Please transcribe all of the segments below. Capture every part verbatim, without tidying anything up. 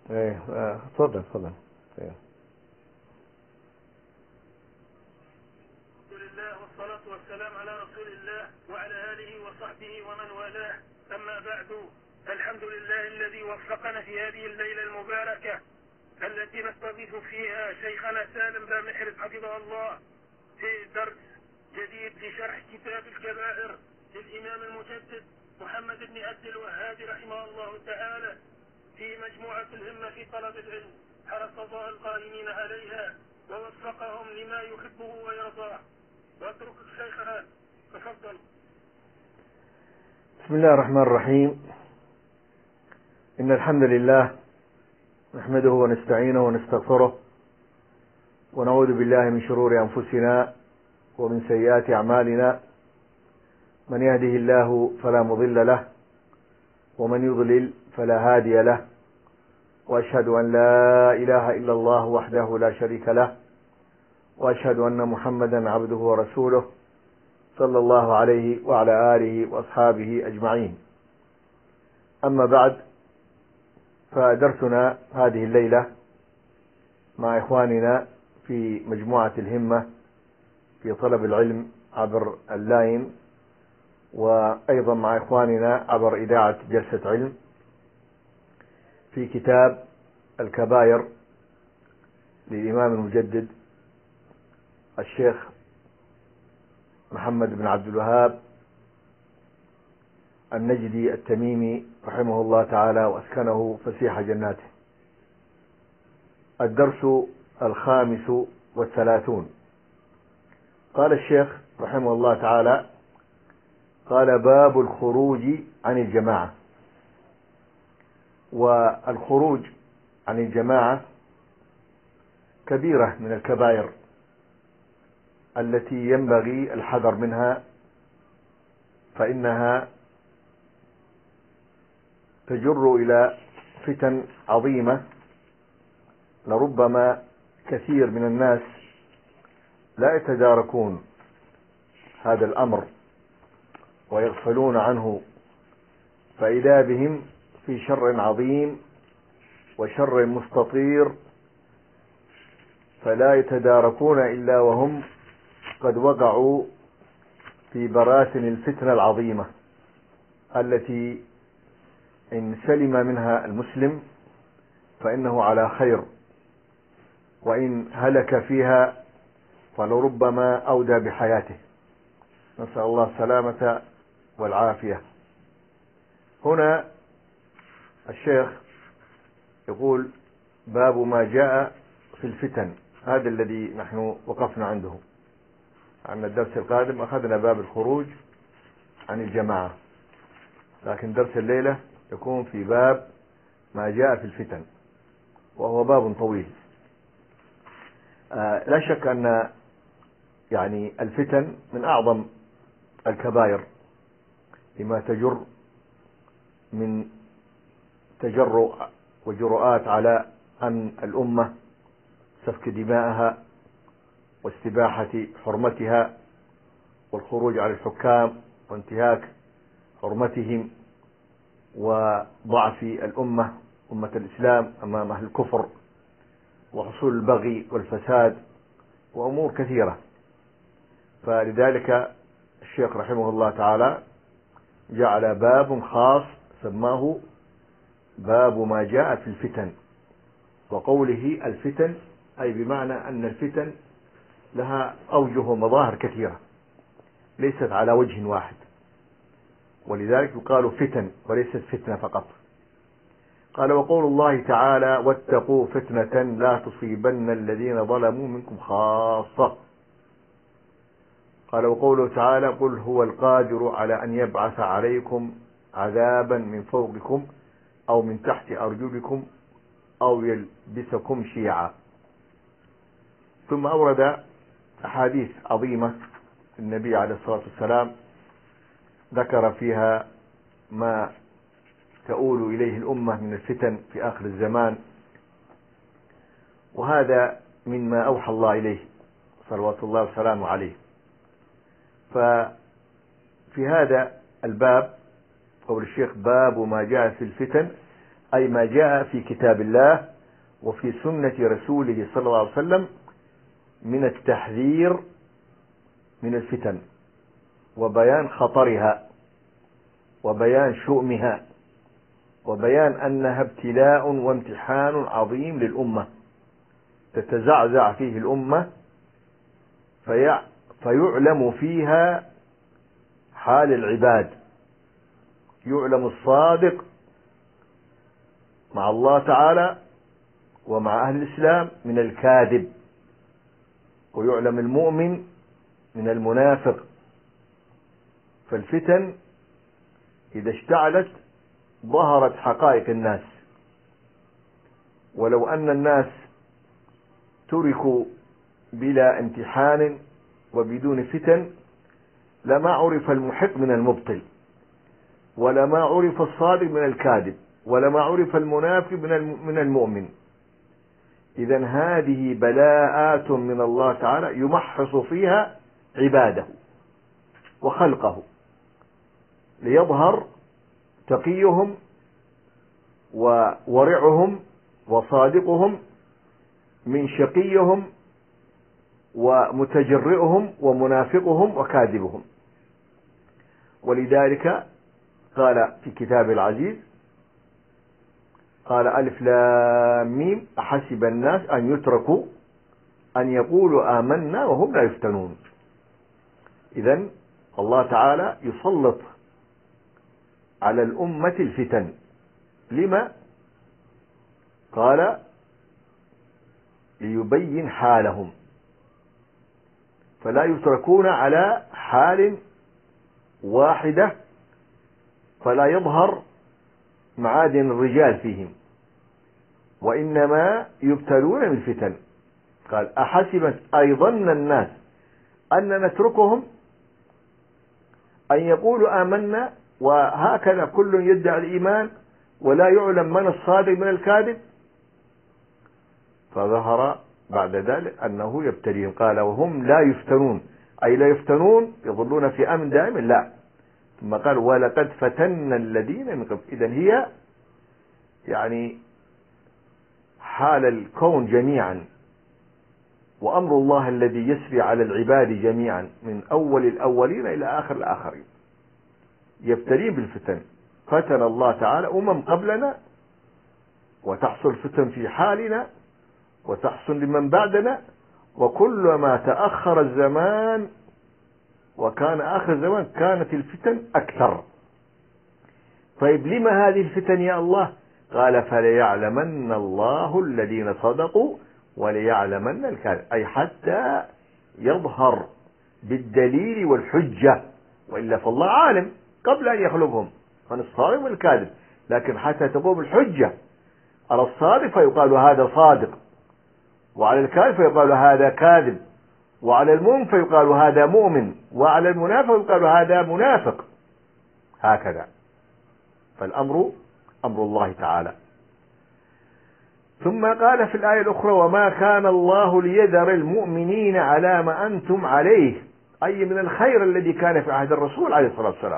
ايه آه، تفضل تفضل. ايه. الحمد لله والصلاة والسلام على رسول الله وعلى آله وصحبه ومن والاه. أما بعد، الحمد لله الذي وفقنا في هذه الليلة المباركة التي نستضيف فيها شيخنا سالم بن محرز حفظه الله في درس جديد في شرح كتاب الكبائر للإمام المجدد محمد بن عبد الوهاب رحمه الله تعالى في مجموعة الهمة في طلب العلم، حرص الله القائمين عليها ووفقهم لما يحبه ويرضاه. واترك شيخنا، تفضل. بسم الله الرحمن الرحيم. إن الحمد لله نحمده ونستعينه ونستغفره ونعوذ بالله من شرور أنفسنا ومن سيئات أعمالنا. من يهده الله فلا مضل له ومن يضلل فلا هادي له، وأشهد أن لا إله إلا الله وحده لا شريك له، وأشهد أن محمدا عبده ورسوله صلى الله عليه وعلى آله وأصحابه أجمعين. أما بعد، فدرسنا هذه الليلة مع إخواننا في مجموعة الهمة في طلب العلم عبر اللاين، وأيضا مع إخواننا عبر إذاعة جلسة علم في كتاب الكبائر للإمام المجدد الشيخ محمد بن عبد الوهاب النجدي التميمي رحمه الله تعالى وأسكنه فسيح جناته. الدرس الخامس والثلاثون. قال الشيخ رحمه الله تعالى: قال: باب الخروج عن الجماعة. والخروج عن الجماعة كبيرة من الكبائر التي ينبغي الحذر منها، فإنها تجر إلى فتن عظيمة لربما كثير من الناس لا يتداركون هذا الأمر ويغفلون عنه، فإذا بهم في شر عظيم وشر مستطير، فلا يتداركون إلا وهم قد وقعوا في براسن الفتنة العظيمة التي إن سلم منها المسلم فإنه على خير، وإن هلك فيها فلربما أودى بحياته. نسأل الله السلامة والعافية. هنا الشيخ يقول: باب ما جاء في الفتن. هذا الذي نحن وقفنا عنده. عن الدرس القادم أخذنا باب الخروج عن الجماعة، لكن درس الليلة يكون في باب ما جاء في الفتن، وهو باب طويل. آه لا شك أن يعني الفتن من أعظم الكبائر لما تجر من تجرؤ وجرؤات على أن الأمة سفك دماءها واستباحة حرمتها والخروج على الحكام وانتهاك حرمتهم وضعف الأمة أمة الإسلام أمام أهل الكفر وحصول البغي والفساد وأمور كثيرة. فلذلك الشيخ رحمه الله تعالى جعل باب خاص سماه باب ما جاء في الفتن. وقوله الفتن أي بمعنى أن الفتن لها أوجه ومظاهر كثيرة ليست على وجه واحد، ولذلك يقال فتن وليست فتنة فقط. قال: وقول الله تعالى: واتقوا فتنة لا تصيبن الذين ظلموا منكم خاصة. قال: وقوله تعالى: قل هو القادر على أن يبعث عليكم عذابا من فوقكم أو من تحت أرجلكم أو يلبسكم شيعا. ثم أورد أحاديث عظيمة النبي عليه الصلاة والسلام ذكر فيها ما تؤول إليه الأمة من الفتن في آخر الزمان، وهذا مما أوحى الله إليه صلوات الله وسلامه عليه. ففي هذا الباب قول الشيخ: باب ما جاء في الفتن، أي ما جاء في كتاب الله وفي سنة رسوله صلى الله عليه وسلم من التحذير من الفتن وبيان خطرها وبيان شؤمها وبيان أنها ابتلاء وامتحان عظيم للأمة تتزعزع فيه الأمة في فيعلم فيها حال العباد، يعلم الصادق مع الله تعالى ومع أهل الإسلام من الكاذب، ويعلم المؤمن من المنافق. فالفتن إذا اشتعلت ظهرت حقائق الناس، ولو أن الناس تركوا بلا امتحان وبدون فتن لما عرف المحق من المبطل، ولما عرف الصادق من الكاذب، ولما عرف المنافق من المؤمن. إذن هذه بلاءات من الله تعالى يمحص فيها عباده وخلقه ليظهر تقيهم وورعهم وصادقهم من شقيهم ومتجرئهم ومنافقهم وكاذبهم. ولذلك قال في كتاب العزيز قال ألف لام ميم أحسب الناس أن يتركوا أن يقولوا آمنا وهم لا يفتنون. إذن الله تعالى يسلط على الأمة الفتن. لما؟ قال ليبين حالهم، فلا يتركون على حال واحدة فلا يظهر معادن الرجال فيهم، وإنما يبتلون بالفتن. قال أحسبت أيضا الناس أن نتركهم أن يقولوا آمنا وهكذا كل يدعي الإيمان ولا يعلم من الصادق من الكاذب. فظهر بعد ذلك أنه يبتليهم. قال وهم لا يفتنون، أي لا يفتنون يظلون في أمن دائم، لا. ثم قال ولقد فتنا الذين من قبل. إذن هي يعني حال الكون جميعا وأمر الله الذي يسري على العباد جميعا من أول الأولين إلى آخر الآخرين يبتلين بالفتن. فتن الله تعالى أمم قبلنا وتحصل فتن في حالنا وتحصل لمن بعدنا، وكلما تأخر الزمان وكان آخر الزمان كانت الفتن أكثر. طيب لما هذه الفتن يا الله؟ قال فليعلمن الله الذين صدقوا وليعلمن الكاذب، أي حتى يظهر بالدليل والحجة، وإلا فالله عالم قبل أن يخلقهم من الصادق والكاذب، لكن حتى تقوم الحجة على الصادق فيقال هذا صادق، وعلى الكاذب فيقال هذا كاذب، وعلى المؤمن فيقال هذا مؤمن، وعلى المنافق يقال هذا منافق، هكذا. فالأمر أمر الله تعالى. ثم قال في الآية الأخرى وما كان الله ليذر المؤمنين على ما أنتم عليه، أي من الخير الذي كان في عهد الرسول عليه الصلاة والسلام،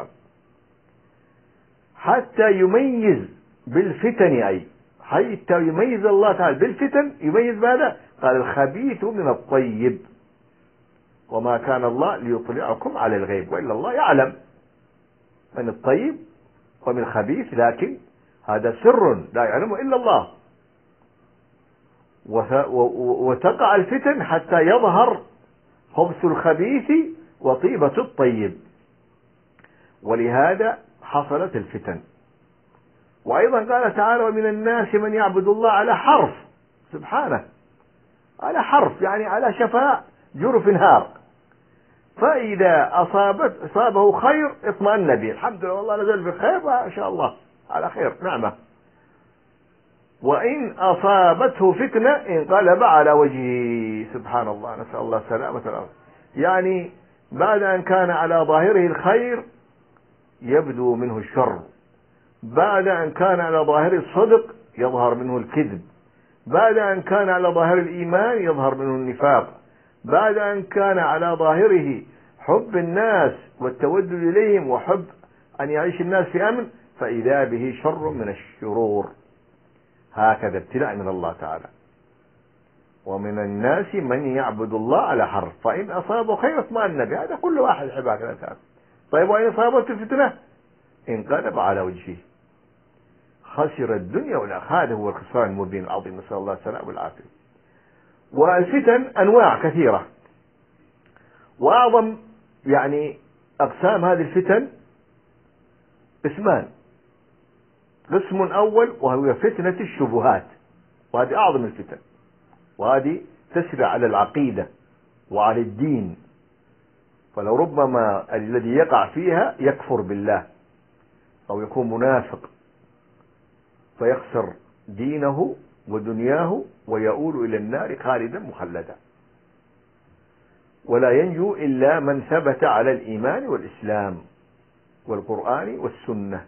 حتى يميز بالفتن، أي حتى يميز الله تعالى بالفتن. يميز ماذا؟ قال الخبيث من الطيب، وما كان الله ليطلعكم على الغيب وإلا الله يعلم من الطيب ومن الخبيث، لكن هذا سر لا يعلمه إلا الله. وتقع الفتن حتى يظهر خبث الخبيث وطيبة الطيب، ولهذا حصلت الفتن. وأيضا قال تعالى ومن الناس من يعبد الله على حرف، سبحانه، على حرف يعني على شفاء جرف نهار، فإذا أصابت أصابه خير اطمأن به، الحمد لله والله نزل بخير ما شاء الله على خير نعمة، وإن أصابته فتنة انقلب على وجهه، سبحان الله، نسأل الله السلامة والعافية. يعني بعد أن كان على ظاهره الخير يبدو منه الشر، بعد أن كان على ظاهره الصدق يظهر منه الكذب، بعد أن كان على ظاهر الإيمان يظهر منه النفاق، بعد أن كان على ظاهره حب الناس والتودد إليهم وحب أن يعيش الناس في أمن، فإذا به شر من الشرور. هكذا ابتلاء من الله تعالى. ومن الناس من يعبد الله على حرف، فإن أصابه خير اطمأن به، هذا كل واحد يحب هكذا. طيب وإن أصابته فتنة انقلب على وجهه خسر الدنيا والآخرة. هذا هو الخسران المبين العظيم، نسأل الله السلامة والعافية. والفتن أنواع كثيرة، وأعظم يعني أقسام هذه الفتن قسمان. قسم أول وهو فتنة الشبهات، وهذه أعظم الفتن، وهذه تسري على العقيدة وعلى الدين، فلو ربما الذي يقع فيها يكفر بالله أو يكون منافق فيخسر دينه ودنياه ويؤول إلى النار خالدا مخلدا. ولا ينجو إلا من ثبت على الإيمان والإسلام والقرآن والسنة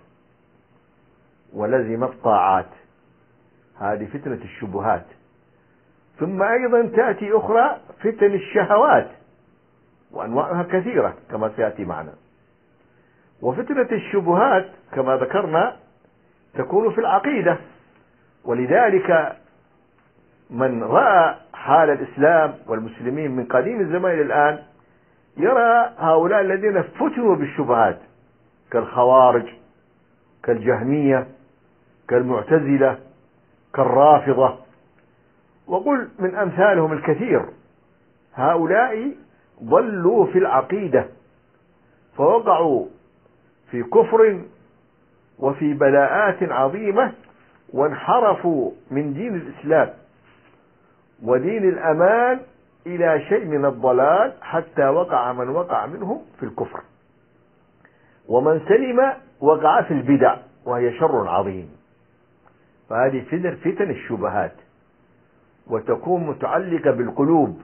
ولزم الطاعات. هذه فتنة الشبهات. ثم أيضا تأتي أخرى فتن الشهوات، وأنواعها كثيرة كما سيأتي معنا. وفتنة الشبهات كما ذكرنا تكون في العقيدة، ولذلك من رأى حال الإسلام والمسلمين من قديم الزمان إلى الآن يرى هؤلاء الذين فتنوا بالشبهات كالخوارج كالجهمية كالمعتزلة كالرافضة، وقل من أمثالهم الكثير. هؤلاء ضلوا في العقيدة فوقعوا في كفر وفي بلاءات عظيمة، وانحرفوا من دين الإسلام ودين الأمان إلى شيء من الضلال، حتى وقع من وقع منهم في الكفر، ومن سلم وقع في البدع وهي شر عظيم. فهذه فتن فتن الشبهات، وتكون متعلقة بالقلوب،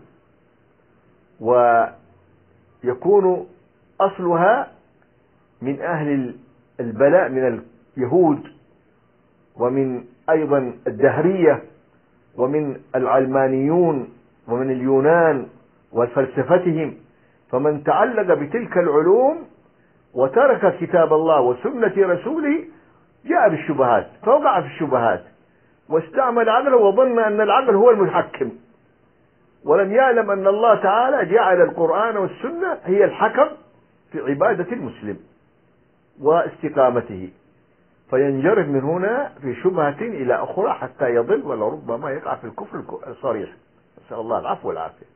ويكون أصلها من أهل البلاء من اليهود، ومن أيضا الدهرية، ومن العلمانيون، ومن اليونان وفلسفتهم. فمن تعلق بتلك العلوم وترك كتاب الله وسنة رسوله جاء بالشبهات فوقع في الشبهات، واستعمل عقله وظن أن العقل هو المتحكم، ولم يعلم أن الله تعالى جعل القرآن والسنة هي الحكم في عبادة المسلم واستقامته، فينجرف من هنا في شبهة إلى أخرى حتى يضل ولربما يقع في الكفر الصريح، نسأل الله العفو والعافية.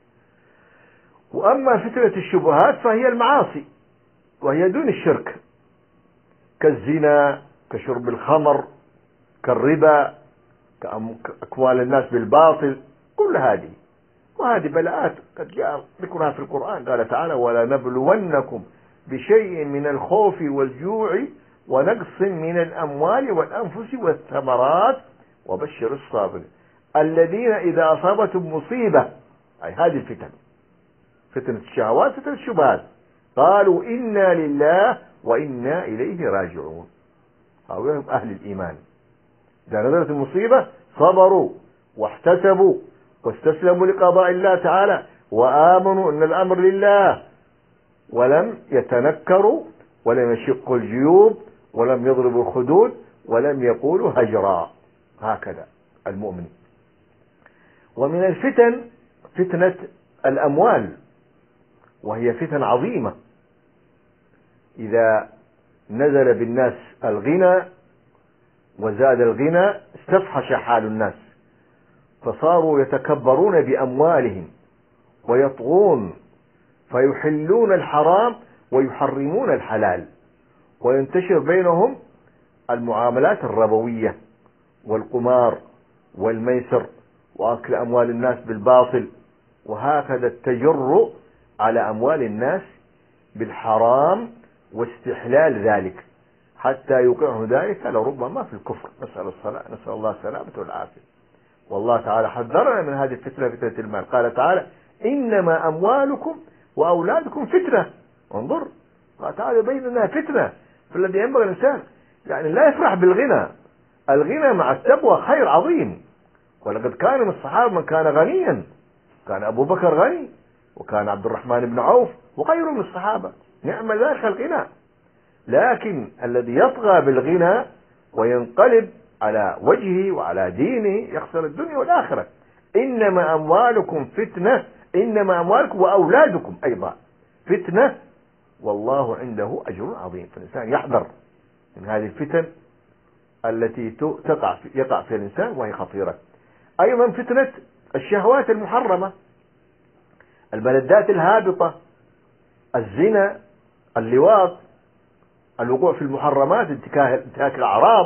وأما فتنة الشبهات فهي المعاصي، وهي دون الشرك، كالزنا كشرب الخمر كالربا كأموال الناس بالباطل، كل هذه. وهذه بلاءات قد جاء ذكرها في القرآن، قال تعالى: ولا نبلونكم بشيء من الخوف والجوع ونقص من الأموال والأنفس والثمرات وبشر الصابرين الذين إذا أصابتهم مصيبة، أي هذه الفتن، فتنة الشهوات فتنة الشبهات، قالوا إنا لله وإنا إليه راجعون. هؤلاء أهل الإيمان، إذا نزلت المصيبة صبروا واحتسبوا واستسلموا لقضاء الله تعالى وآمنوا أن الأمر لله، ولم يتنكروا ولم يشقوا الجيوب ولم يضربوا الخدود ولم يقولوا هجرا. هكذا المؤمن. ومن الفتن فتنة الأموال، وهي فتن عظيمة. إذا نزل بالناس الغنى وزاد الغنى استفحش حال الناس، فصاروا يتكبرون بأموالهم ويطغون فيحلون الحرام ويحرمون الحلال، وينتشر بينهم المعاملات الربوية والقمار والميسر وأكل أموال الناس بالباطل، وهكذا التجر على أموال الناس بالحرام واستحلال ذلك حتى يوقعه ذلك لربما في الكفر. نسأل الصلاة نسأل الله السلامة والعافية. والله تعالى حذرنا من هذه الفتنة، فتنة المال. قال تعالى: إنما أموالكم وأولادكم فتنة. انظر، قال تعالى يبين أنها فتنة، فالذي ينبغي الإنسان يعني لا يفرح بالغنى. الغنى مع التقوى خير عظيم، ولقد كان من الصحابة من كان غنيا، كان أبو بكر غني، وكان عبد الرحمن بن عوف وغيره من الصحابة، نعم ذلك الغنى. لكن الذي يطغى بالغنى وينقلب على وجهه وعلى دينه يخسر الدنيا والآخرة. إنما أموالكم فتنة، إنما أموالكم وأولادكم أيضا فتنة والله عنده أجر عظيم. فالإنسان يحذر من هذه الفتن التي تقع في يقع فيها الإنسان وهي خطيرة. أيضا فتنة الشهوات المحرمة، الملذات الهابطة، الزنا، اللواط، الوقوع في المحرمات، انتهاك الأعراض.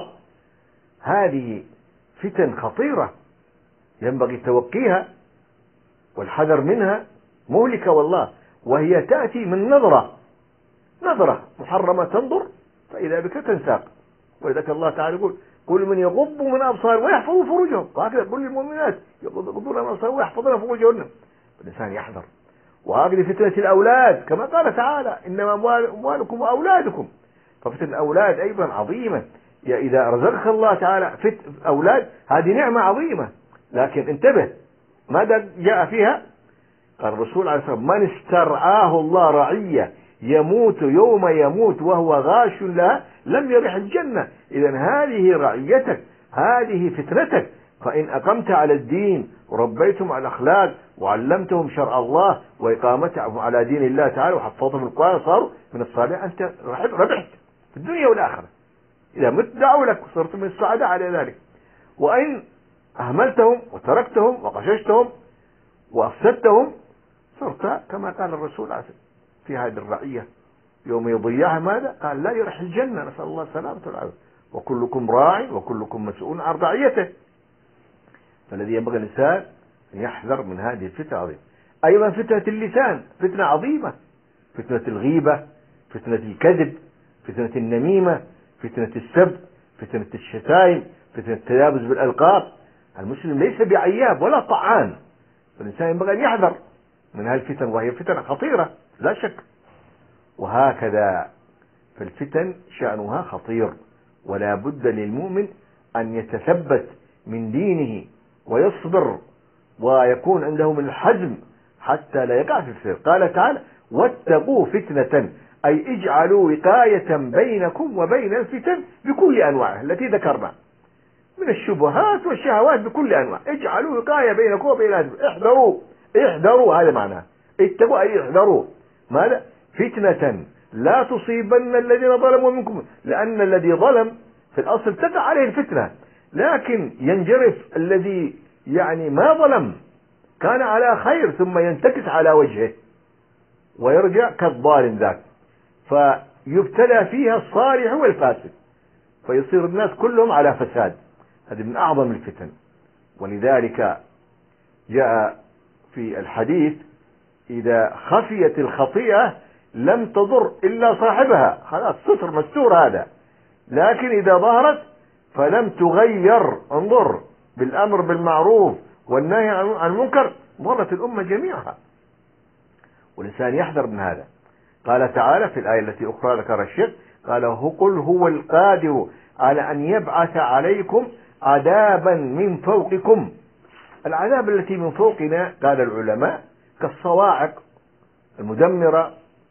هذه فتن خطيرة ينبغي توقيها والحذر منها، مهلكة والله. وهي تأتي من نظرة نظرة محرمة تنظر فإذا بك تنساق. ولذلك الله تعالى يقول كل من يغض من أبصار ويحفظوا فروجهم، وهكذا كل المؤمنات يغضون من أبصار ويحفظون فروجهن. الإنسان يحذر. وهذه فتنة الأولاد كما قال تعالى إنما أموالكم وأولادكم. ففتنة الأولاد أيضا عظيمة. إذا رزقك الله تعالى فت أولاد هذه نعمة عظيمة، لكن انتبه ماذا جاء فيها؟ قال الرسول عليه الصلاة والسلام من استرعاه الله رعية يموت يوم يموت وهو غاش لها لم يرح الجنة. إذا هذه رعيتك، هذه فتنتك. فإن أقمت على الدين وربيتهم على الأخلاق وعلمتهم شرع الله وإقامتهم على دين الله تعالى وحفظتهم القرآن صاروا من الصالحين، أنت ربحت في الدنيا والآخرة. إذا مت دعوا لك وصرت من السعداء على ذلك. وإن أهملتهم وتركتهم وقششتهم وأفسدتهم صرت كما قال الرسول في هذه الرعية يوم يضيعها ماذا؟ قال لا يرح الجنة، نسأل الله السلامة والعافية. وكلكم راع وكلكم مسؤول عن رعيته. فالذي ينبغي الإنسان أن يحذر من هذه الفتنة العظيمة. أيضا فتنة اللسان فتنة عظيمة، فتنة الغيبة، فتنة الكذب، فتنة النميمة، فتنة السب، فتنة الشتائم، فتنة التلابس بالألقاب. المسلم ليس بعياب ولا طعان، فالإنسان ينبغي أن يحذر من هذه الفتن وهي فتنة خطيرة لا شك. وهكذا فالفتن شأنها خطير، ولا بد للمؤمن أن يتثبت من دينه ويصبر ويكون عنده من الحزم حتى لا يقع في الفتن. قال تعالى واتقوا فتنة أي اجعلوا وقاية بينكم وبين الفتن بكل أنواعها التي ذكرنا من الشبهات والشهوات بكل أنواع. اجعلوا وقاية بينكم وبين الفتن. احذروا احذروا هذا معناه اتقوا أي احذروا ماذا؟ فتنة لا تصيبن الذين ظلموا منكم، لأن الذي ظلم في الأصل تقع عليه الفتنة، لكن ينجرف الذي يعني ما ظلم كان على خير ثم ينتكس على وجهه ويرجع كالظالم ذاك، فيبتلى فيها الصالح والفاسد فيصير الناس كلهم على فساد. هذه من أعظم الفتن. ولذلك جاء في الحديث إذا خفيت الخطيئة لم تضر إلا صاحبها، خلاص ستر مستور هذا. لكن إذا ظهرت فلم تغير، انظر بالأمر بالمعروف والنهي عن المنكر ضرت الأمة جميعها. والإنسان يحذر من هذا. قال تعالى في الآية التي أخرى ذكر الشيخ قال قل هو القادر على أن يبعث عليكم عذابا من فوقكم. العذاب التي من فوقنا قال العلماء كالصواعق المدمرة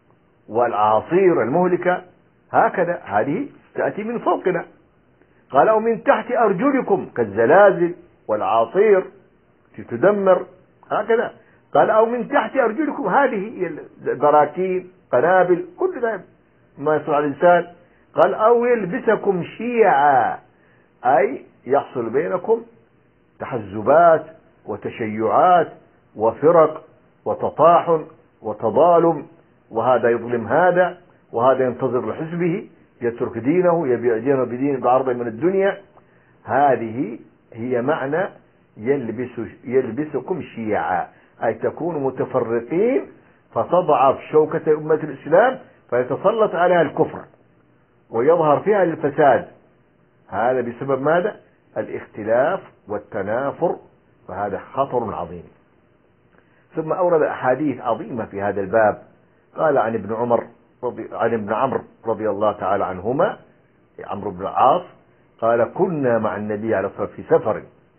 والأعاصير المهلكة، هكذا هذه تأتي من فوقنا. قال أو من تحت أرجلكم كالزلازل والأعاصير تدمر، هكذا. قال أو من تحت أرجلكم هذه البراكين قنابل كل ذلك ما يصنع الإنسان. قال أو يلبسكم شيعا أي يحصل بينكم تحزبات وتشيعات وفرق وتطاحن وتظالم، وهذا يظلم هذا وهذا ينتظر لحزبه يترك دينه يبيع دينه بدين بعرض من الدنيا. هذه هي معنى يلبس يلبسكم شيعا أي تكونوا متفرقين فتضعف شوكة أمة الإسلام فيتسلط عليها الكفر ويظهر فيها الفساد. هذا بسبب ماذا؟ الاختلاف والتنافر، فهذا خطر عظيم. ثم أورد أحاديث عظيمة في هذا الباب. قال عن ابن عمر رضي عن ابن عمرو رضي الله تعالى عنهما عمرو بن العاص قال كنا مع النبي عليه الصلاة والسلام في سفر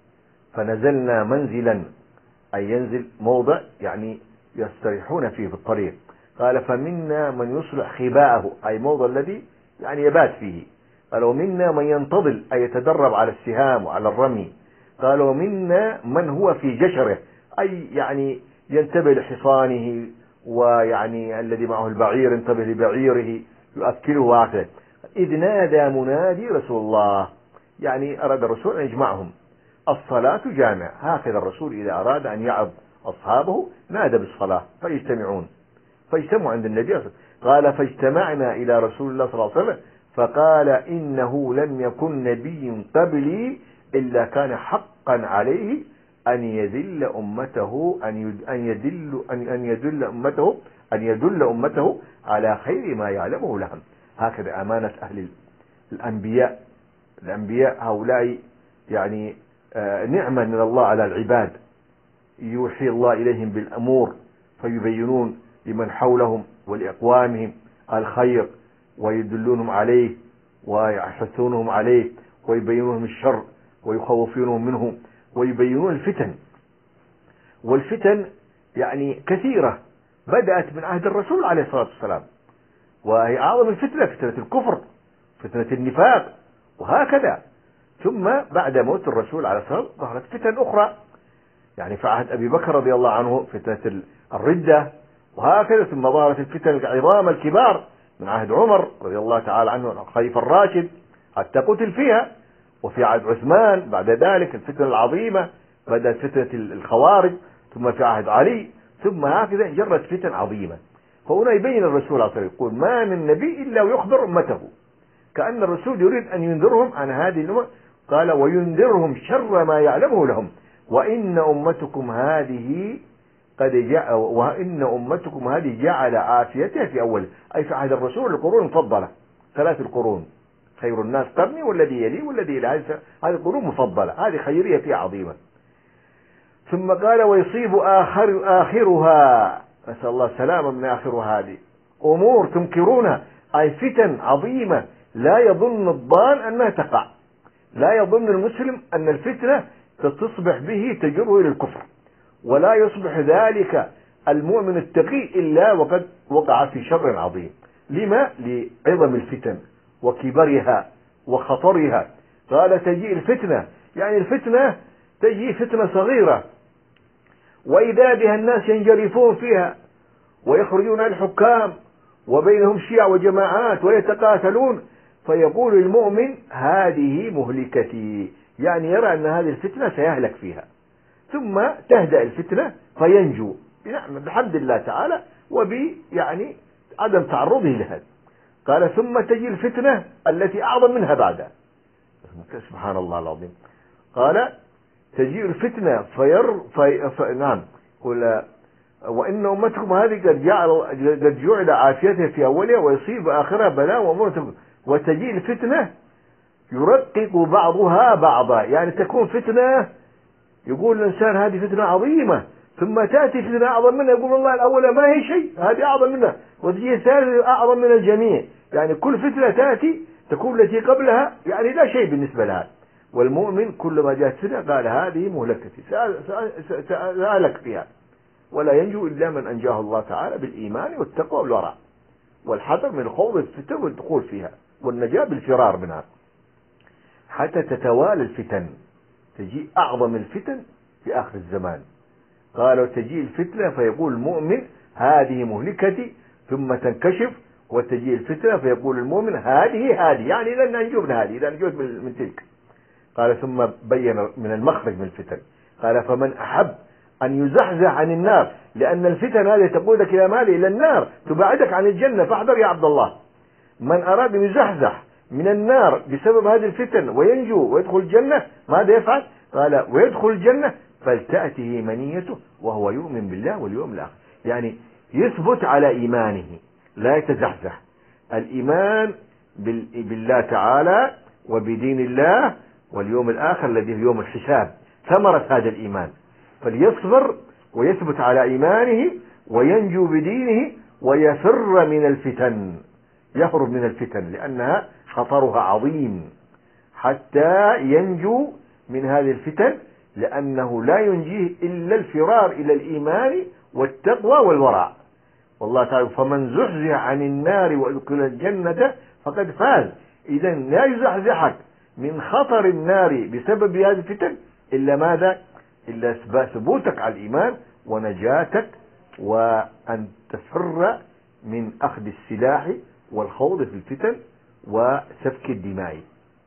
فنزلنا منزلا أي ينزل موضع يعني يستريحون فيه في الطريق. قال فمنا من يصلح خباءه أي موضع الذي يعني يبات فيه. قال ومنا من ينتظل أي يتدرب على السهام وعلى الرمي. قال ومنا من هو في جشره أي يعني ينتبه لحصانه، ويعني الذي معه البعير ينتبه لبعيره يؤكله وهكذا. إذ نادى منادي رسول الله، يعني أراد الرسول أن يجمعهم، الصلاة جامع. هكذا الرسول إذا أراد أن يعظ أصحابه نادى بالصلاة فيجتمعون، فاجتمعوا عند النبي صلى الله عليه وسلم. قال فاجتمعنا إلى رسول الله صلى الله عليه وسلم فقال إنه لم يكن نبي قبلي إلا كان حقا عليه أن يدل أمته أن يدل أن يدل أمته أن يدل أمته على خير ما يعلمه لهم. هكذا أمانة أهل الأنبياء. الأنبياء هؤلاء يعني نعمة من الله على العباد، يوحي الله إليهم بالأمور فيبينون لمن حولهم ولأقوامهم الخير ويدلونهم عليه ويحثونهم عليه ويبينونهم الشر ويخوفونهم منه ويبينون الفتن. والفتن يعني كثيرة بدأت من عهد الرسول عليه الصلاة والسلام، وهي أعظم الفتنة فتنة الكفر، فتنة النفاق، وهكذا. ثم بعد موت الرسول عليه الصلاة والسلام ظهرت فتن أخرى، يعني في عهد أبي بكر رضي الله عنه فتنة الردة، وهكذا. ثم ظهرت الفتن العظام الكبار من عهد عمر رضي الله تعالى عنه الخليفة الراشد حتى قتل فيها. وفي عهد عثمان بعد ذلك الفتنة العظيمة بدأت فتنة الخوارج، ثم في عهد علي، ثم هكذا جرت فتن عظيمة. فهنا يبين الرسول عليه الصلاة والسلام يقول ما من نبي إلا ويخبر أمته، كأن الرسول يريد أن ينذرهم عن هذه الأمة. قال وينذرهم شر ما يعلمه لهم وإن أمتكم هذه قد جاء وإن أمتكم هذه جعل عافيتها في أول، أي في عهد الرسول القرون المفضلة، ثلاث القرون خير الناس قرني والذي يلي والذي يلي، هذه القرون مفضلة، هذه خيرية فيها عظيمة. ثم قال ويصيب آخر آخرها، نسأل الله السلامة من آخر هذه أمور تنكرونها، أي فتن عظيمة لا يظن الضال أنها تقع، لا يظن المسلم أن الفتنة تصبح به تجره إلى الكفر، ولا يصبح ذلك المؤمن التقي إلا وقد وقع في شر عظيم. لما؟ لعظم الفتن وكبرها وخطرها. قال تجيء الفتنة، يعني الفتنة تجي فتنة صغيرة وإذا بها الناس ينجرفون فيها ويخرجون الحكام وبينهم شيع وجماعات ويتقاتلون، فيقول المؤمن هذه مهلكتي، يعني يرى أن هذه الفتنة سيهلك فيها، ثم تهدأ الفتنة فينجو بحمد الله تعالى وب يعني عدم تعرضه لهذا. قال ثم تجي الفتنة التي أعظم منها بعدها، سبحان الله العظيم. قال تجيء الفتنة فير في... ف... نعم قل وإن أمتكم هذه قد جعل قد جعل عافيتها في أولها ويصيب آخرها بلاء وأمور، وتجيء الفتنة يرقق بعضها بعضا، يعني تكون فتنة يقول الإنسان هذه فتنة عظيمة، ثم تأتي فتنة أعظم منها يقول الله الأولى ما هي شيء، هذه أعظم منها، وتجي الثالثة أعظم من الجميع. يعني كل فتنة تأتي تكون التي قبلها يعني لا شيء بالنسبة لها. والمؤمن كلما جاءت فتنة قال هذه مهلكتي سأهلك فيها، ولا ينجو إلا من أنجاه الله تعالى بالإيمان والتقوى والورع والحذر من خوض الفتن والدخول فيها والنجاة بالفرار منها، حتى تتوالى الفتن. تجي أعظم الفتن في آخر الزمان. قالوا تجي الفتنة فيقول المؤمن هذه مهلكتي، ثم تنكشف وتجي الفتنة فيقول المؤمن هذه هذه، يعني لن ننجو من هذه، لن ننجو من تلك. قال ثم بين من المخرج من الفتن، قال فمن أحب أن يزحزح عن النار، لأن الفتن هذه تقودك إلى ماذا؟ إلى النار، تبعدك عن الجنة، فاحذر يا عبد الله. من أراد أن يزحزح من النار بسبب هذه الفتن وينجو ويدخل الجنة ماذا يفعل؟ قال ويدخل الجنة فلتأته منيته وهو يؤمن بالله واليوم الآخر، يعني يثبت على إيمانه لا يتزحزح. الإيمان بالله تعالى وبدين الله واليوم الآخر الذي هو يوم الحساب ثمرة هذا الإيمان، فليصبر ويثبت على إيمانه وينجو بدينه ويفر من الفتن، يهرب من الفتن لأنها خطرها عظيم، حتى ينجو من هذه الفتن، لأنه لا ينجيه إلا الفرار إلى الإيمان والتقوى والورع. والله تعالى فمن زحزح عن النار وأدخل الجنة فقد فاز، إذا لا يزحزحك من خطر النار بسبب هذه الفتن إلا ماذا؟ إلا ثبوتك على الإيمان ونجاتك، وأن تفر من أخذ السلاح والخوض في الفتن وسفك الدماء.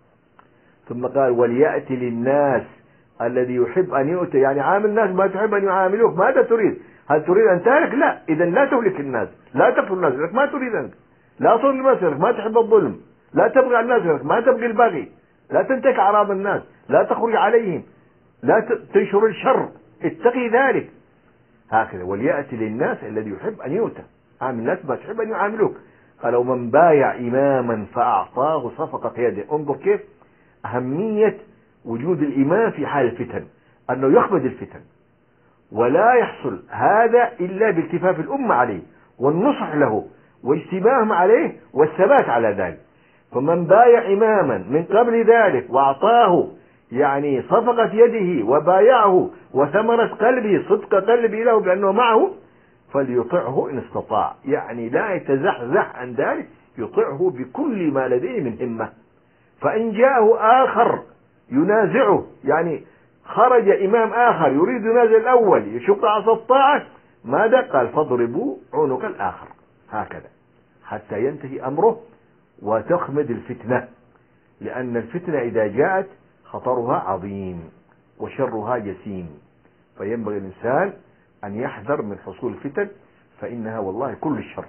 ثم قال وليأتي للناس الذي يحب أن يؤتى، يعني عامل الناس ما تحب أن يعاملوك، ماذا تريد؟ هل تريد أن تهلك؟ لا، إذا لا تهلك الناس، لا تكفر الناس لك ما تريد أنت، لا تظلم الناس لك ما تحب الظلم، لا تبغي على الناس لك ما تبغي البغي، لا تنتهك أعراض الناس، لا تخرج عليهم، لا تنشر الشر، اتقي ذلك. هكذا وليأتي للناس الذي يحب أن يؤتى، عامل الناس ما تحب أن يعاملوك. قال ومن بايع إماما فأعطاه صفقة يده. انظر كيف أهمية وجود الإمام في حال الفتن، أنه يخمد الفتن، ولا يحصل هذا إلا بالتفاف الأمة عليه والنصح له واجتماعهم عليه والثبات على ذلك. فمن بايع إماما من قبل ذلك وأعطاه يعني صفقة يده وبايعه وثمرة قلبه صدق قلبه له بأنه معه فليطعه إن استطاع، يعني لا يتزحزح عن ذلك، يطعه بكل ما لديه من همة. فإن جاءه آخر ينازعه، يعني خرج إمام آخر يريد ينازع الأول يشق عصا الطاعة، ماذا قال؟ فاضربوا عنق الآخر، هكذا حتى ينتهي أمره وتخمد الفتنة. لأن الفتنة إذا جاءت خطرها عظيم وشرها جسيم، فينبغي الإنسان أن يحذر من حصول الفتن، فإنها والله كل الشر.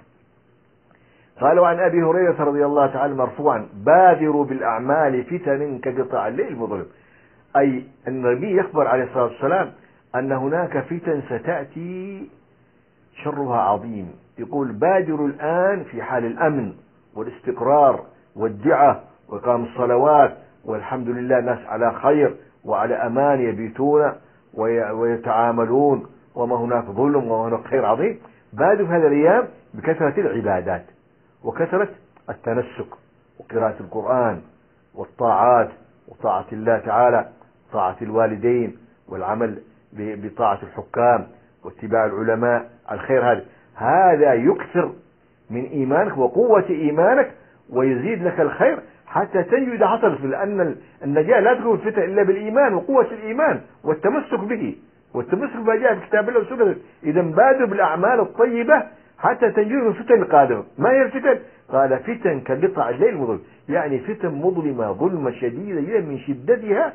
قال وعن أبي هريرة رضي الله تعالى مرفوعا بادروا بالأعمال فتن كقطع الليل مظلم، أي النبي يخبر عليه الصلاة والسلام أن هناك فتن ستأتي شرها عظيم. يقول بادروا الآن في حال الأمن والاستقرار والدعة وإقام الصلوات والحمد لله الناس على خير وعلى أمان يبيتون ويتعاملون وما هناك ظلم وما هناك خير عظيم. بادروا في هذه الأيام بكثرة العبادات وكثرة التنسك وقراءة القرآن والطاعات وطاعة الله تعالى، طاعة الوالدين والعمل بطاعة الحكام واتباع العلماء، الخير هذا هذا يكثر من إيمانك وقوة إيمانك ويزيد لك الخير حتى تنجو إذا حصلت، لأن النجاة لا تكون الفتن إلا بالإيمان وقوة الإيمان والتمسك به والتمسك بما جاء في كتاب الله وسنة. إذا بادروا بالأعمال الطيبة حتى تنجو من الفتن القادمة. ما هي الفتن؟ قال فتن كقطع الليل مظلم، يعني فتن مظلمة ظلمة شديدة من شدتها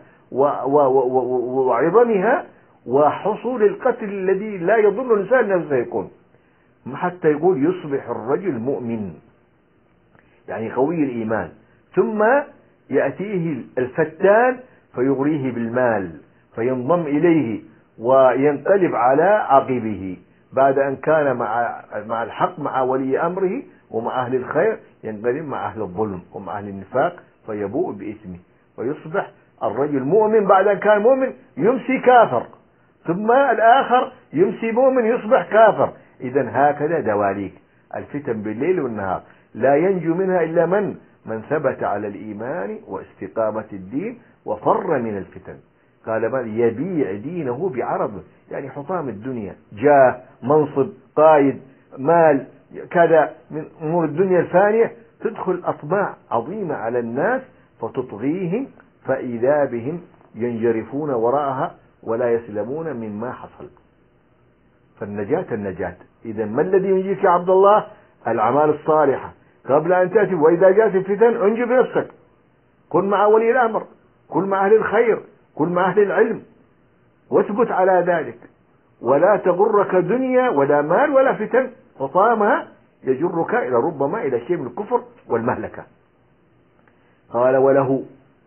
وعظمها وحصول القتل الذي لا يظن الإنسان أنه سيكون، حتى يقول يصبح الرجل مؤمن يعني قوي الإيمان، ثم يأتيه الفتان فيغريه بالمال فينضم إليه وينقلب على عقبه بعد أن كان مع مع الحق مع ولي أمره ومع أهل الخير، ينقلب مع أهل الظلم ومع أهل النفاق فيبوء بإثمه ويصبح الرجل مؤمن بعد أن كان مؤمن يمسي كافر، ثم الآخر يمسي مؤمن يصبح كافر. إذا هكذا دواليك الفتن بالليل والنهار، لا ينجو منها إلا من من ثبت على الإيمان واستقامة الدين وفر من الفتن. قال بل يبيع دينه بعرض، يعني حطام الدنيا، جاه منصب قائد مال كذا من أمور الدنيا الفانية، تدخل أطماع عظيمة على الناس فتطغيهم فإذا بهم ينجرفون وراءها ولا يسلمون مما حصل. فالنجاة النجاة. إذا ما الذي ينجيك يا عبد الله؟ الأعمال الصالحة قبل أن تأتي، وإذا جاءت الفتن انجب نفسك، كن مع ولي الأمر، كن مع أهل الخير، كن مع أهل العلم، واثبت على ذلك، ولا تغرك دنيا ولا مال ولا فتن فطامها يجرك إلى ربما إلى شيء من الكفر والمهلكة. قال وله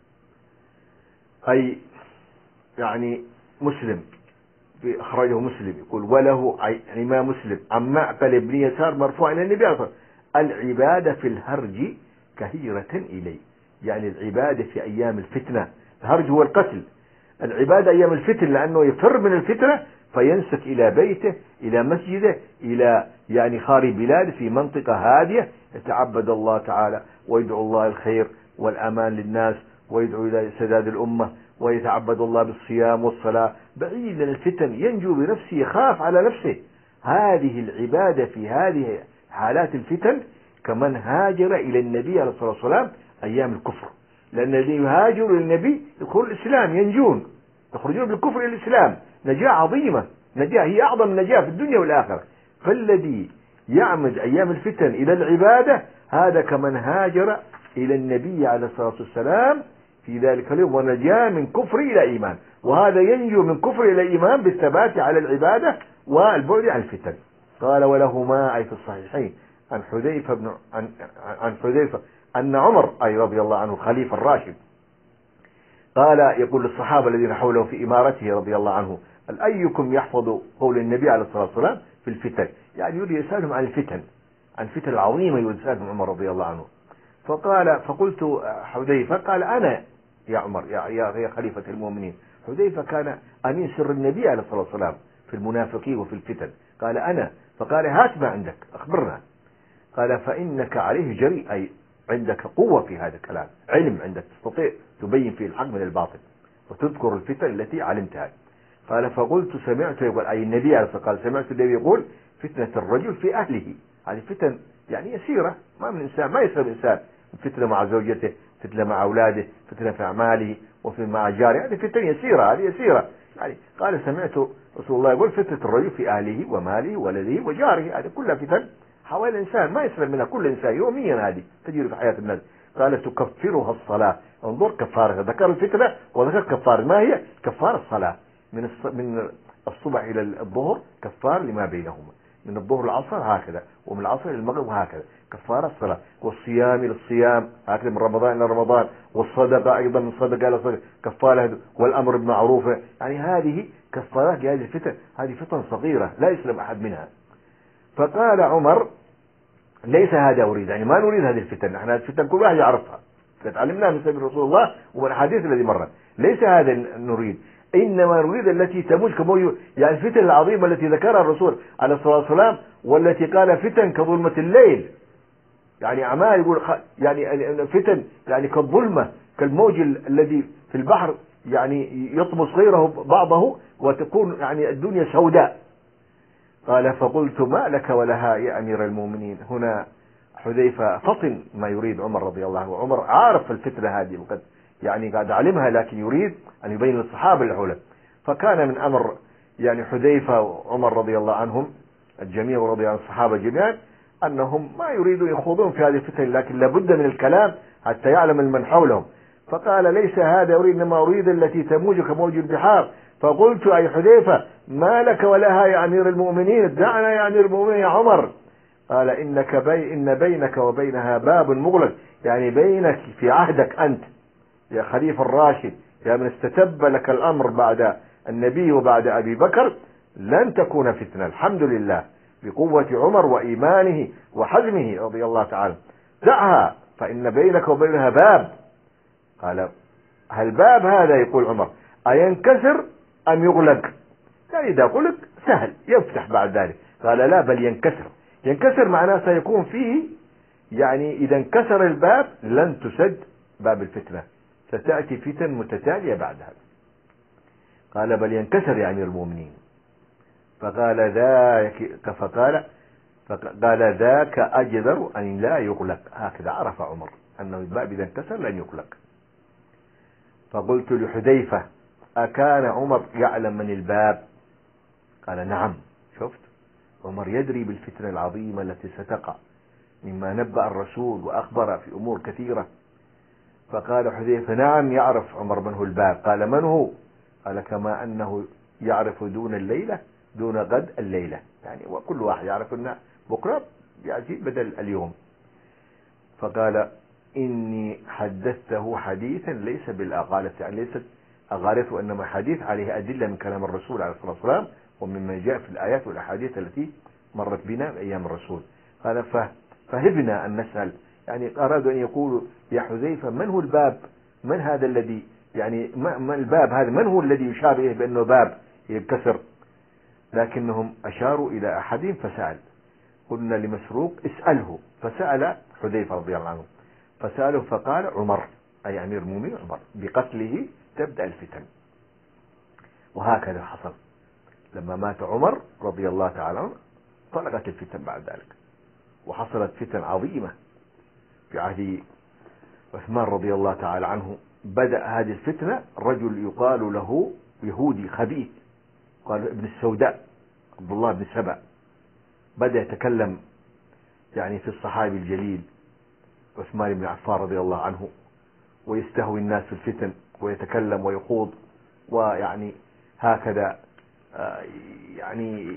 أي يعني مسلم أخرجه مسلم، يقول وله يعني ما مسلم عن معقل بن يسار مرفوع إلى النبي أصلا العبادة في الهرج كهيرة إلي، يعني العبادة في أيام الفتنة، الهرج هو القتل، العبادة أيام الفتن لأنه يفر من الفتنة فينسك إلى بيته إلى مسجده إلى يعني خارج بلاده في منطقة هادية يتعبد الله تعالى ويدعو الله الخير والأمان للناس ويدعو إلى سداد الأمة ويتعبد الله بالصيام والصلاة بعيد عن الفتن، ينجو بنفسه يخاف على نفسه. هذه العبادة في هذه حالات الفتن كمن هاجر إلى النبي عليه الصلاة والسلام أيام الكفر، لأن الذين يهاجروا للنبي يدخلون الإسلام ينجون، يخرجون بالكفر إلى الإسلام، نجاة عظيمة، نجاة هي أعظم نجاة في الدنيا والآخرة. فالذي يعمد أيام الفتن إلى العبادة هذا كمن هاجر إلى النبي عليه الصلاة والسلام في ذلك اليوم ونجا من كفر إلى إيمان، وهذا ينجو من كفر إلى إيمان بالثبات على العبادة والبعد عن الفتن. قال ولهما أي في الصحيحين عن حذيفة بن عن, عن حذيفة أن عمر أي رضي الله عنه الخليفة الراشد قال يقول للصحابة الذين حوله في إمارته رضي الله عنه أيكم يحفظ قول النبي عليه الصلاة والسلام في الفتن، يعني يريد يسألهم عن الفتن، عن الفتن العظيمة يريد يسألهم عمر رضي الله عنه. فقال فقلت حذيفة قال أنا يا عمر يا, يا خليفة المؤمنين. حذيفة كان أمين سر النبي عليه الصلاة والسلام في المنافقين وفي الفتن. قال أنا. فقال هات ما عندك أخبرنا. قال فإنك عليه جريء أي عندك قوة في هذا الكلام، علم عندك تستطيع تبين فيه الحق من الباطل وتذكر الفتن التي علمتها. قال فقلت سمعت يقول أي النبي عليه الصلاة والسلام سمعت النبي يقول فتنة الرجل في أهله، هذه فتن يعني يسيرة، ما من إنسان ما يصير إنسان فتنة مع زوجته، فتنة مع أولاده، فتنة في أعماله وفي مع جاره، هذه فتن يسيرة، هذه يسيرة يعني. قال سمعت رسول الله يقول فتنة الرجل في أهله وماله وولده وجاره، هذه كلها فتن حوالي الإنسان ما يسلم منها كل إنسان يوميا، هذه تجري في حياة الناس. قال تكفرها الصلاة، انظر كفارها، ذكر الفتنة وذكر كفار، ما هي كفار الصلاة من من الصبح إلى الظهر كفار لما بينهما، من الظهر العصر هكذا ومن العصر إلى المغرب هكذا كفار الصلاة، والصيام إلى الصيام هكذا من رمضان إلى رمضان، والصدقة أيضا من صدقة إلى صدقة كفارة، والأمر بالمعروف، يعني هذه كفارات لهذه الفتن، هذه فتن صغيرة لا يسلم أحد منها. فقال عمر ليس هذا أريد، يعني ما نريد هذه الفتن، نحن هذه الفتن كل واحد يعرفها تعلمناها من سبيل رسول الله ومن الحديث الذي مرت، ليس هذا نريد، إنما نريد التي تموج كموج، يعني الفتن العظيمة التي ذكرها الرسول عليه الصلاة والسلام، والتي قال فتن كظلمة الليل، يعني أعمال يقول يعني فتن يعني كالظلمة كالموج الذي في البحر يعني يطمس غيره بعضه وتكون يعني الدنيا سوداء. قال فقلت ما لك ولها يا أمير المؤمنين. هنا حذيفة فطن ما يريد عمر رضي الله عنه، عمر عارف الفتنة هذه وقد يعني قاعد علمها، لكن يريد أن يبين للصحابة الحولة. فكان من أمر يعني حذيفة وعمر رضي الله عنهم الجميع ورضي عن الصحابة جميعا أنهم ما يريدوا يخوضون في هذه الفتن، لكن لابد من الكلام حتى يعلم من حولهم. فقال ليس هذا أريد، إنما أريد التي تموج كموج البحار. فقلت أي حذيفة ما لك ولها يا أمير المؤمنين، دعنا يا أمير المؤمنين يا عمر. قال إنك بي إن بينك وبينها باب مغلق، يعني بينك في عهدك أنت يا خليفة الراشد يا من استتب لك الأمر بعد النبي وبعد أبي بكر لن تكون فتنة، الحمد لله بقوة عمر وإيمانه وحزمه رضي الله تعالى. دعها فإن بينك وبينها باب. قال هل باب هذا يقول عمر أينكسر أم يغلق؟ يعني إذا غلق سهل يفتح بعد ذلك. قال لا بل ينكسر. ينكسر معناه سيكون فيه يعني إذا انكسر الباب لن تسد باب الفتنة، ستأتي فتن متتالية بعد هذا. قال بل ينكسر يا أمير المؤمنين. فقال ذاك فقال فقال ذاك أجدر أن لا يغلق. هكذا عرف عمر أنه الباب إذا انكسر لن يغلق. فقلت لحذيفة أكان عمر يعلم من الباب؟ قال نعم. شفت عمر يدري بالفتنة العظيمة التي ستقع مما نبأ الرسول وأخبر في أمور كثيرة. فقال حذيفة نعم يعرف عمر من هو الباب. قال من هو؟ قال كما أنه يعرف دون الليلة دون غد الليلة، يعني وكل واحد يعرف أن بكرة يأتي بدل اليوم. فقال إني حدثته حديثا ليس بالأغالة، يعني ليست أغالته وإنما حديث عليه أدلة من كلام الرسول عليه الصلاة والسلام ومما جاء في الآيات والأحاديث التي مرت بنا أيام الرسول. قال فهبنا أن نسأل، يعني أرادوا أن يقولوا يا حذيفة من هو الباب؟ من هذا الذي يعني ما الباب هذا؟ من هو الذي يشار إليه بأنه باب ينكسر؟ لكنهم أشاروا إلى أحدهم فسأل. قلنا لمسروق اسأله، فسأل حذيفة رضي الله عنه فسأله فقال عمر أي أمير المؤمنين عمر بقتله تبدأ الفتن. وهكذا حصل لما مات عمر رضي الله تعالى عنه طلقت الفتن بعد ذلك، وحصلت فتن عظيمة في عهد عثمان رضي الله تعالى عنه بدأ هذه الفتنة رجل يقال له يهودي خبيث، قال ابن السوداء عبد الله بن سبأ، بدأ يتكلم يعني في الصحابي الجليل عثمان بن عفان رضي الله عنه، ويستهوي الناس في الفتن ويتكلم ويخوض، ويعني هكذا يعني.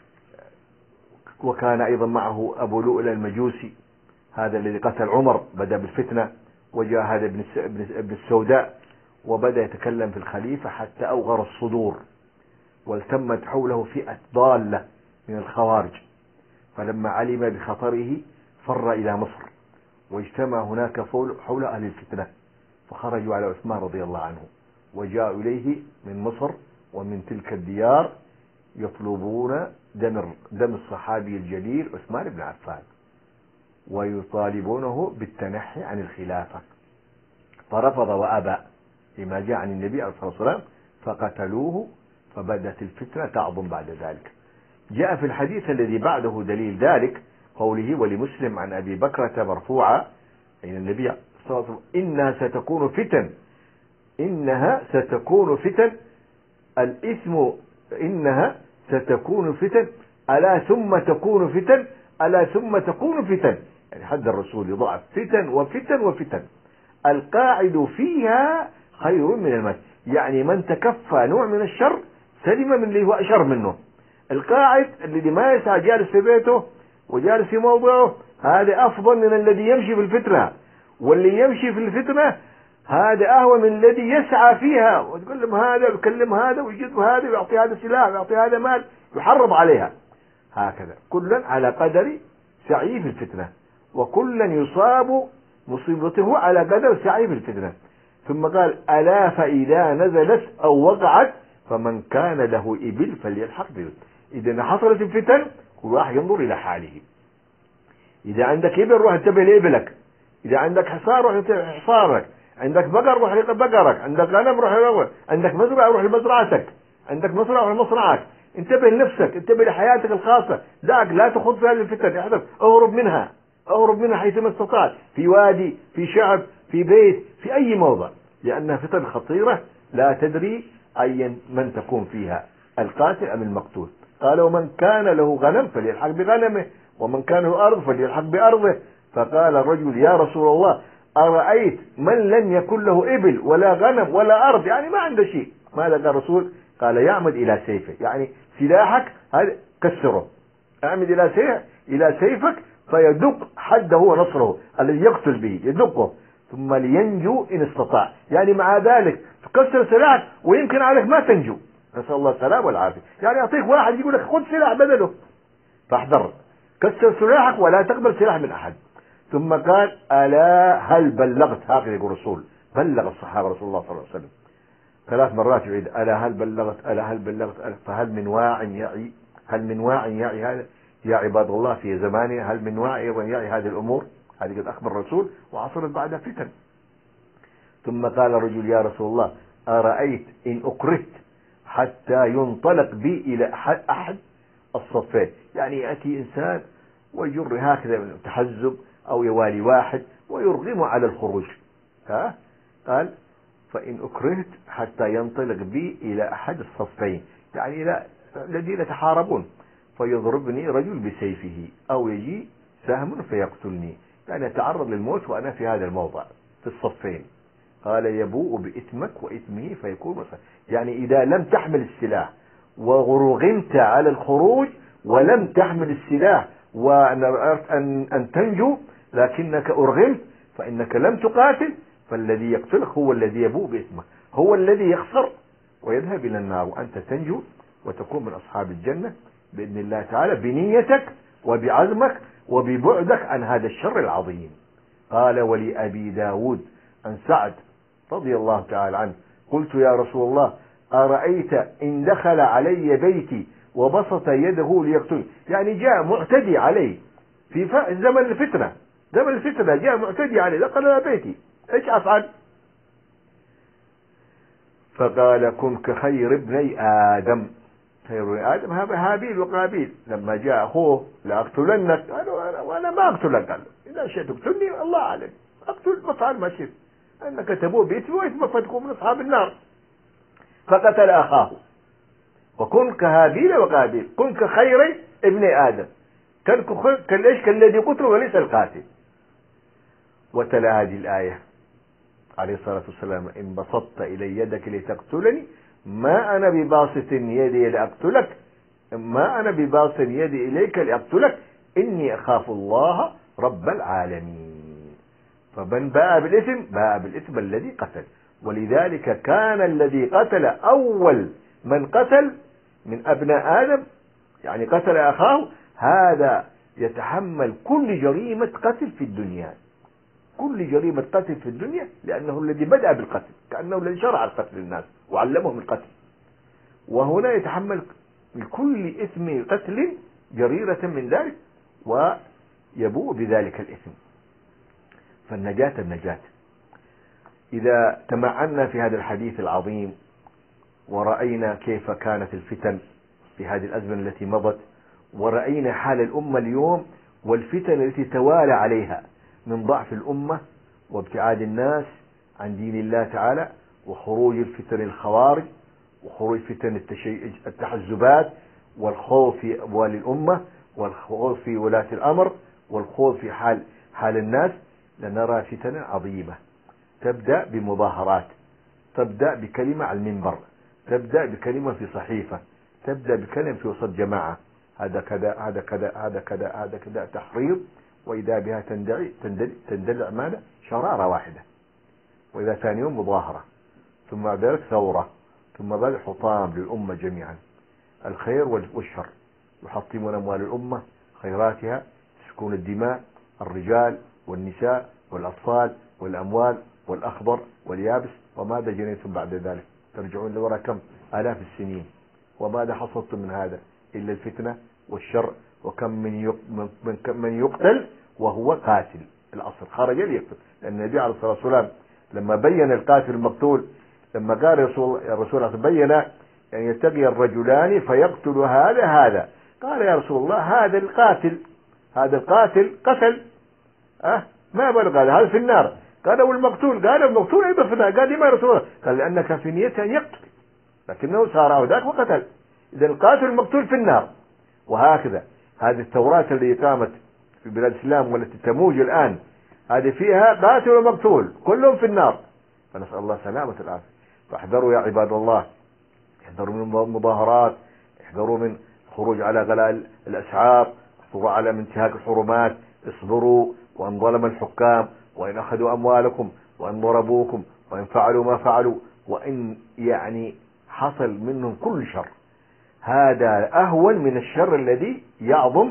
وكان أيضا معه أبو لؤلؤ المجوسي هذا الذي قتل عمر، بدأ بالفتنة، وجاء هذا ابن السوداء وبدأ يتكلم في الخليفة حتى أوغر الصدور، والتمت حوله فئة ضالة من الخوارج، فلما علم بخطره فر إلى مصر، واجتمع هناك حول أهل الفتنة، فخرجوا على عثمان رضي الله عنه، وجاءوا إليه من مصر ومن تلك الديار يطلبون دم دم الصحابي الجليل عثمان بن عفان، ويطالبونه بالتنحي عن الخلافة، فرفض وأبى لما جاء عن النبي عليه الصلاة والسلام، فقتلوه، فبدت الفتنة تعظم بعد ذلك. جاء في الحديث الذي بعده دليل ذلك قوله ولمسلم عن أبي بكرة مرفوعة إلى النبي صلى الله عليه وسلم: إنها ستكون فتن إنها ستكون فتن الإثم إنها ستكون فتن ألا ثم تكون فتن ألا ثم تكون فتن. يعني حد الرسول يضاعف فتن وفتن وفتن، القاعد فيها خير من المات، يعني من تكفى نوع من الشر سلم من اللي هو أشر منه. القاعد الذي ما يسعى جالس في بيته وجالس في موضعه هذا أفضل من الذي يمشي في الفتنة، واللي يمشي في الفتنة هذا أهوى من الذي يسعى فيها، وتقول لهم هذا ويكلم هذا ويجد هذا ويعطي هذا سلاح ويعطي هذا مال يحرض عليها. هكذا كلا على قدر سعيه في الفتنة، وكلا يصاب مصيبته على قدر سعيه في الفتنة. ثم قال: ألا فإذا نزلت أو وقعت فمن كان له إبل فليلحق به. إذا حصلت الفتن كل واحد ينظر إلى حاله. إذا عندك إبل روح انتبه لإبلك، إذا عندك حصار روح انتبه لحصارك، عندك بقر روح لبقرك، عندك غنم روح لغنمك، عندك مزرعة روح لمزرعتك، عندك مصنع روح لمصنعك. انتبه لنفسك، انتبه لحياتك الخاصة، دعك لا تخوض في هذه الفتن، احذر، اهرب منها، اهرب منها حيثما استطعت، في وادي، في شعب، في بيت، في أي موضع، لأنها فتن خطيرة لا تدري أي من تكون فيها، القاتل أم المقتول. قال: ومن كان له غنم فليلحق بغنمه، ومن كان له أرض فليلحق بأرضه. فقال الرجل: يا رسول الله أرأيت من لم يكن له إبل ولا غنم ولا أرض، يعني ما عنده شيء، ماذا قال الرسول؟ قال: يعمد إلى سيفه، يعني سلاحك هذا كسره، اعمد إلى سيف إلى سيفك فيدق حده ونصره الذي يقتل به، يدقه، ثم لينجو إن استطاع، يعني مع ذلك تكسر سلاحك ويمكن عليك ما تنجو، نسأل الله السلامة والعافية. يعني يعطيك واحد يقول لك خذ سلاح بدله، فاحذر، كسر سلاحك ولا تقبل سلاح من أحد. ثم قال: ألا هل بلغت؟ هكذا يقول الرسول، بلغ الصحابة رسول الله صلى الله عليه وسلم ثلاث مرات يعيد: ألا هل بلغت ألا هل بلغت ألا. فهل من واع يعي هل من واع يعي هذا يا عباد الله في زمانه؟ هل من واع يعي هذه الأمور؟ هذه قد أخبر الرسول وعصرت بعدها فتن. ثم قال الرجل: يا رسول الله أرأيت إن أكرهت حتى ينطلق بي إلى أحد, أحد الصفين، يعني يأتي إنسان ويجر هكذا من تحزب أو يوالي واحد ويرغم على الخروج، ها؟ قال: فإن أكرهت حتى ينطلق بي إلى أحد الصفين، يعني إلى الذين يتحاربون، فيضربني رجل بسيفه أو يجي سهم فيقتلني، يعني يتعرض للموت وأنا في هذا الموضع في الصفين. قال: يبوء بإثمك وإثمه فيكون مصر. يعني إذا لم تحمل السلاح ورغمت على الخروج ولم تحمل السلاح وأردت أن, أن تنجو لكنك أرغمت فإنك لم تقاتل، فالذي يقتلك هو الذي يبوء بإثمك، هو الذي يخسر ويذهب إلى النار، وأنت تنجو وتكون من أصحاب الجنة بإذن الله تعالى بنيتك وبعزمك وببعدك عن هذا الشر العظيم. قال: ولأبي داود عن سعد رضي الله تعالى عنه: قلت يا رسول الله أرأيت إن دخل علي بيتي وبسط يده ليقتلني، يعني جاء معتدي علي في زمن الفتنة، زمن الفتنة جاء معتدي علي دخل على بيتي، ايش أفعل؟ فقال: كن كخير ابني آدم. خير ابني آدم هابيل وقابيل، لما جاء أخوه لأقتلنك قال: وأنا ما أقتلك، قال: إذا شئت تقتلني الله أعلم، اقتل وافعل ما شئت، انك تبوء باسمي واسمك فتكون من اصحاب النار. فقتل اخاه. وكن كهابيل وقابيل، كن كخير ابن ادم، كن كالايش كالذي قتل وليس القاتل. وتلا هذه الايه عليه الصلاه والسلام: ان بسطت الي يدك لتقتلني ما انا بباسط يدي لاقتلك، ما انا بباسط يدي اليك لاقتلك، اني اخاف الله رب العالمين. فمن باء بالاثم باء بالاثم الذي قتل. ولذلك كان الذي قتل اول من قتل من ابناء ادم، يعني قتل اخاه، هذا يتحمل كل جريمة قتل في الدنيا، كل جريمة قتل في الدنيا، لأنه الذي بدأ بالقتل، كأنه الذي شرع القتل للناس وعلمهم القتل. وهنا يتحمل كل إثم قتل جريرة من ذلك ويبوء بذلك الإثم. فالنجاة النجاة. إذا تمعنا في هذا الحديث العظيم ورأينا كيف كانت الفتن في هذه الأزمنة التي مضت، ورأينا حال الأمة اليوم والفتن التي توالى عليها من ضعف الأمة وابتعاد الناس عن دين الله تعالى، وخروج الفتن الخوارج، وخروج فتن التحزبات، والخوف في أموال الأمة، والخوف في ولاة الأمر، والخوف في حال حال الناس، لنرى فتنا عظيمة تبدأ بمظاهرات، تبدأ بكلمة على المنبر، تبدأ بكلمة في صحيفة، تبدأ بكلمة في وسط جماعة، هذا كذا هذا كذا هذا كذا هذا كذا تحريض، وإذا بها تندلع تندلع ماذا؟ شرارة واحدة، وإذا ثاني يوم مظاهرة، ثم بعد ذلك ثورة، ثم بعد حطام للأمة جميعا، الخير والشر، يحطمون أموال الأمة خيراتها، يسفكون الدماء، الرجال والنساء والأطفال والأموال والأخضر واليابس. وماذا جنيتم بعد ذلك؟ ترجعون لوراء كم آلاف السنين، وماذا حصلتم من هذا إلا الفتنة والشر. وكم من من من يقتل وهو قاتل، الأصل خرج ليقتل، لأن النبي عليه الصلاة والسلام لما بين القاتل المقتول، لما قال الرسول الرسول بين يعني يلتقي الرجلان فيقتل هذا هذا، قال يا رسول الله هذا القاتل هذا القاتل قتل أه ما بلغ هذا هذا في النار. قال والمقتول؟ قال المقتول أيضا في النار. قال لما يا رسول الله؟ قال لأنك في نيته أن يقتل لكنه سارع ذاك وقتل، إذا القاتل المقتول في النار. وهكذا هذه الثورات اللي قامت في بلاد الإسلام والتي تموج الآن، هذه فيها قاتل ومقتول كلهم في النار، فنسأل الله سلامة العافية. فاحذروا يا عباد الله، احذروا من المظاهرات، احذروا من الخروج على غلاء الأسعار، احذروا على من انتهاك الحرمات، اصبروا. وان ظلم الحكام، وان اخذوا اموالكم، وان ضربوكم، وان فعلوا ما فعلوا، وان يعني حصل منهم كل شر، هذا اهون من الشر الذي يعظم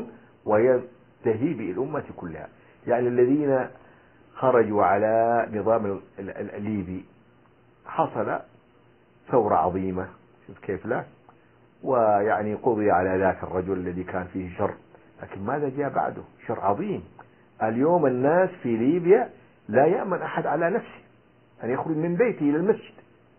وينتهي به الامة كلها. يعني الذين خرجوا على نظام الليبي، حصل ثورة عظيمة، شوف كيف لا، ويعني قضي على ذاك الرجل الذي كان فيه شر، لكن ماذا جاء بعده؟ شر عظيم. اليوم الناس في ليبيا لا يأمن أحد على نفسه أن يخرج من بيته إلى المسجد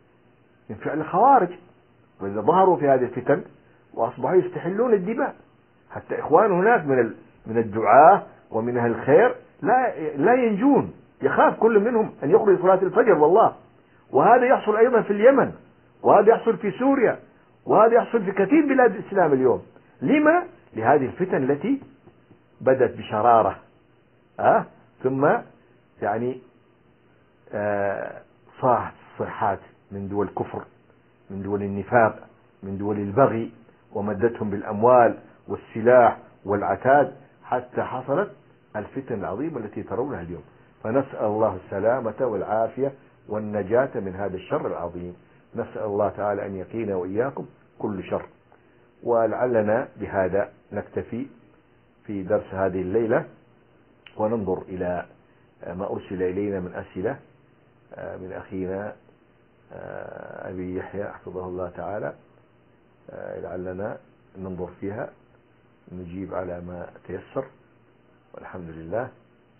من فعل الخوارج، وإذا ظهروا في هذه الفتن وأصبحوا يستحلون الدماء، حتى إخوان هناك من من الدعاة ومن أهل الخير لا لا ينجون، يخاف كل منهم أن يخرج صلاة الفجر والله. وهذا يحصل أيضا في اليمن، وهذا يحصل في سوريا، وهذا يحصل في كثير بلاد الإسلام اليوم. لما؟ لهذه الفتن التي بدت بشرارة أه؟ ثم يعني آه صاحت صيحات من دول الكفر، من دول النفاق، من دول البغي، ومدتهم بالأموال والسلاح والعتاد، حتى حصلت الفتن العظيمة التي ترونها اليوم. فنسأل الله السلامة والعافية والنجاة من هذا الشر العظيم. نسأل الله تعالى أن يقينا وإياكم كل شر. ولعلنا بهذا نكتفي في درس هذه الليلة، وننظر إلى ما أرسل إلينا من أسئلة من أخينا أبي يحيى حفظه الله تعالى، لعلنا ننظر فيها نجيب على ما تيسر، والحمد لله.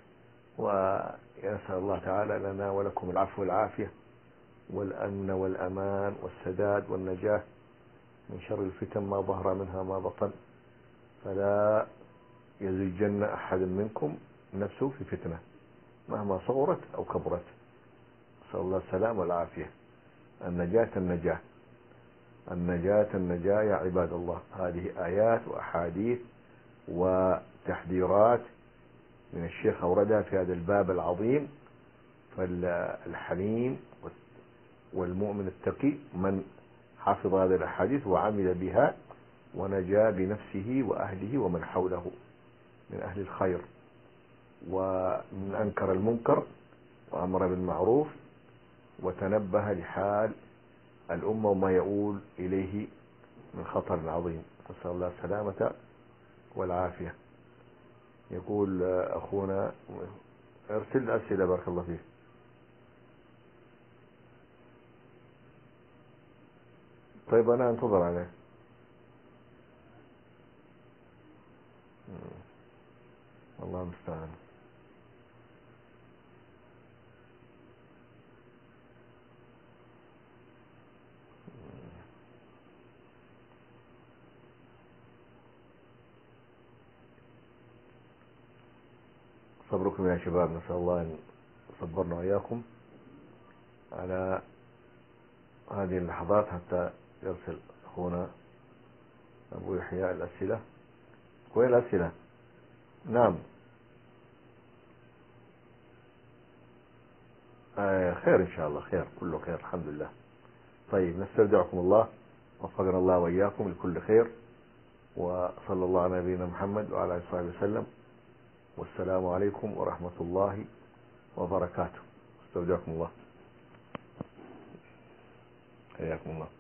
ونسأل الله تعالى لنا ولكم العفو والعافية والأمن والأمان والسداد والنجاة من شر الفتن ما ظهر منها ما بطن، فلا يزجن أحد منكم نفسه في فتنة. مهما صغرت أو كبرت. نسأل الله السلام والعافية. النجاة النجاة النجاة النجاة يا عباد الله. هذه آيات وأحاديث وتحذيرات من الشيخ أوردها في هذا الباب العظيم. فالحليم والمؤمن التقي من حفظ هذه الأحاديث وعمل بها ونجا بنفسه وأهله ومن حوله من أهل الخير، ومن أنكر المنكر وأمر بالمعروف وتنبه لحال الأمة وما يؤول إليه من خطر عظيم. نسأل الله السلامة والعافية. يقول أخونا ارسل أسئلة بارك الله فيك. طيب أنا أنتظر عليه. الله المستعان. صبركم يا شباب، نسأل الله أن يصبرنا وإياكم على هذه اللحظات حتى يرسل أخونا أبو يحيى الأسئلة. وين الأسئلة؟ نعم. آه خير إن شاء الله، خير كله خير الحمد لله. طيب نستودعكم الله، وفقنا الله وإياكم لكل خير، وصلى الله على نبينا محمد وعلى آله وصحبه وسلم، والسلام عليكم ورحمة الله وبركاته. استودعكم الله، حياكم الله.